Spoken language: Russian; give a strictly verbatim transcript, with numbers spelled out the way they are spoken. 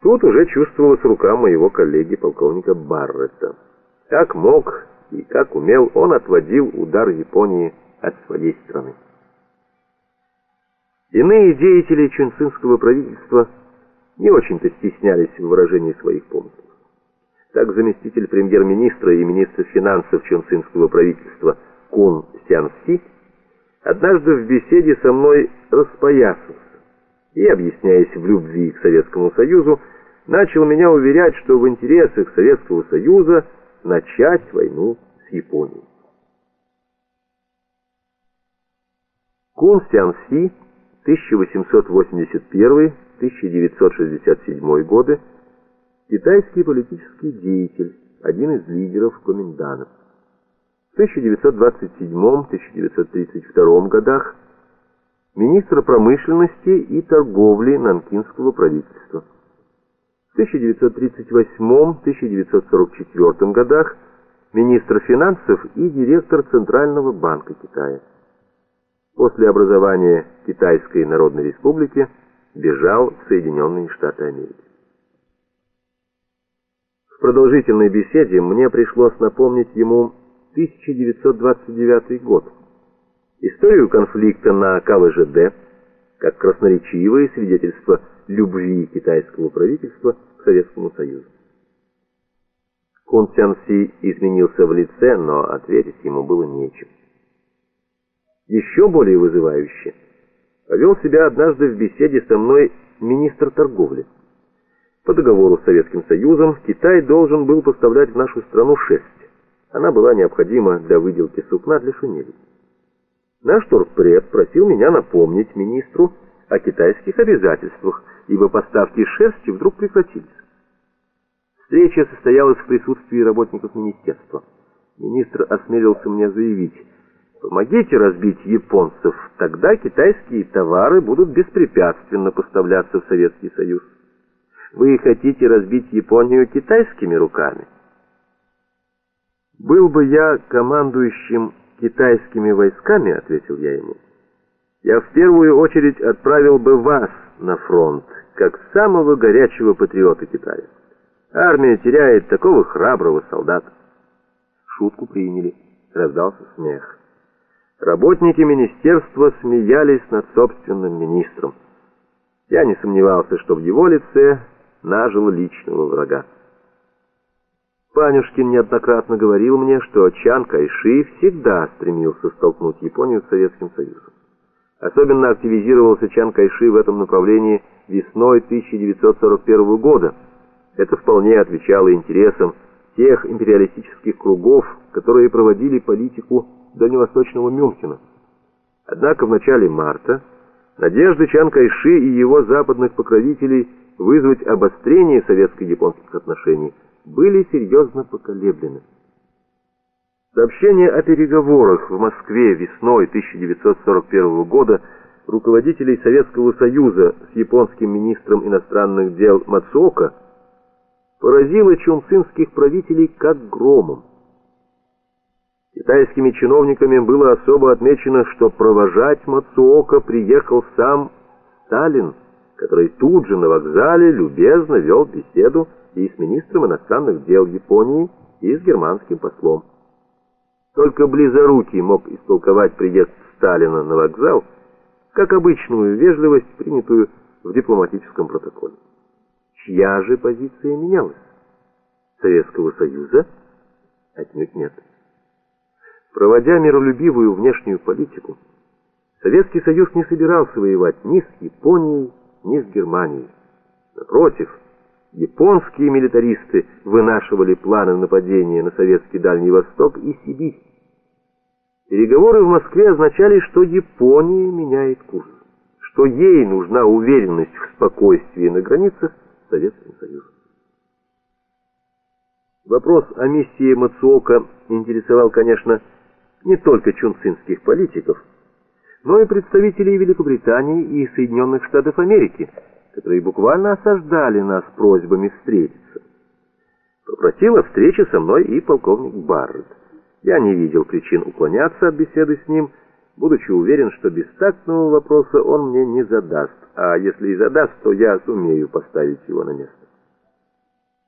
Тут уже чувствовалась рука моего коллеги полковника Барретта. Как мог и как умел, он отводил удар Японии от своей страны. Иные деятели чунцинского правительства не очень-то стеснялись в выражении своих помыслов. Так заместитель премьер-министра и министр финансов чунцинского правительства Кун Сянси однажды в беседе со мной распоясался и, объясняясь в любви к Советскому Союзу, начал меня уверять, что в интересах Советского Союза начать войну с Японией. Кун Сянси, тысяча восемьсот восемьдесят первый — тысяча девятьсот шестьдесят седьмой годы, китайский политический деятель, один из лидеров Коминтана. В тысяча девятьсот двадцать седьмом — тысяча девятьсот тридцать втором годах министр промышленности и торговли Нанкинского правительства. В тысяча девятьсот тридцать восьмом — тысяча девятьсот сорок четвёртом годах министр финансов и директор Центрального банка Китая. После образования Китайской Народной Республики бежал в Соединенные Штаты Америки. В продолжительной беседе мне пришлось напомнить ему тысяча девятьсот двадцать девятый год, историю конфликта на Ка Вэ Жэ Дэ, как красноречивое свидетельство любви китайского правительства к Советскому Союзу. Кун Сянси изменился в лице, но ответить ему было нечем. Еще более вызывающе повел себя однажды в беседе со мной министр торговли. По договору с Советским Союзом Китай должен был поставлять в нашу страну шерсть. Она была необходима для выделки сукна для шинели. Наш торгпред просил меня напомнить министру о китайских обязательствах, ибо поставки шерсти вдруг прекратились. Встреча состоялась в присутствии работников министерства. Министр осмелился мне заявить: «Помогите разбить японцев, тогда китайские товары будут беспрепятственно поставляться в Советский Союз. Вы хотите разбить Японию китайскими руками?» «Был бы я командующим китайскими войсками, — ответил я ему, — я в первую очередь отправил бы вас на фронт, как самого горячего патриота Китая. Армия теряет такого храброго солдата». Шутку приняли, раздался смех. Работники министерства смеялись над собственным министром. Я не сомневался, что в его лице нажил личного врага. Панюшкин неоднократно говорил мне, что Чан Кайши всегда стремился столкнуть Японию с Советским Союзом. Особенно активизировался Чан Кайши в этом направлении весной тысяча девятьсот сорок первого года. Это вполне отвечало интересам тех империалистических кругов, которые проводили политику дальневосточного Мюнхена. Однако в начале марта надежды Чан Кайши и его западных покровителей вызвать обострение советско-японских отношений были серьезно поколеблены. Сообщение о переговорах в Москве весной тысяча девятьсот сорок первого года руководителей Советского Союза с японским министром иностранных дел Мацуока поразило чунцинских правителей как громом. Китайскими чиновниками было особо отмечено, что провожать Мацуока приехал сам Сталин, который тут же на вокзале любезно вел беседу и с министром иностранных дел Японии, и с германским послом. Только близорукий мог истолковать приезд Сталина на вокзал как обычную вежливость, принятую в дипломатическом протоколе. Чья же позиция менялась? Советского Союза? Отнюдь нет. Проводя миролюбивую внешнюю политику, Советский Союз не собирался воевать ни с Японией, ни с Германией. Напротив, японские милитаристы вынашивали планы нападения на советский Дальний Восток и Сибирь. Переговоры в Москве означали, что Япония меняет курс, что ей нужна уверенность в спокойствии на границах с Советским Союзом. Вопрос о миссии Мацуока интересовал, конечно, не только чунцинских политиков, но и представителей Великобритании и Соединенных Штатов Америки, которые буквально осаждали нас просьбами встретиться. Попросил о встрече со мной и полковник Барретт. Я не видел причин уклоняться от беседы с ним, будучи уверен, что бестактного вопроса он мне не задаст, а если и задаст, то я сумею поставить его на место.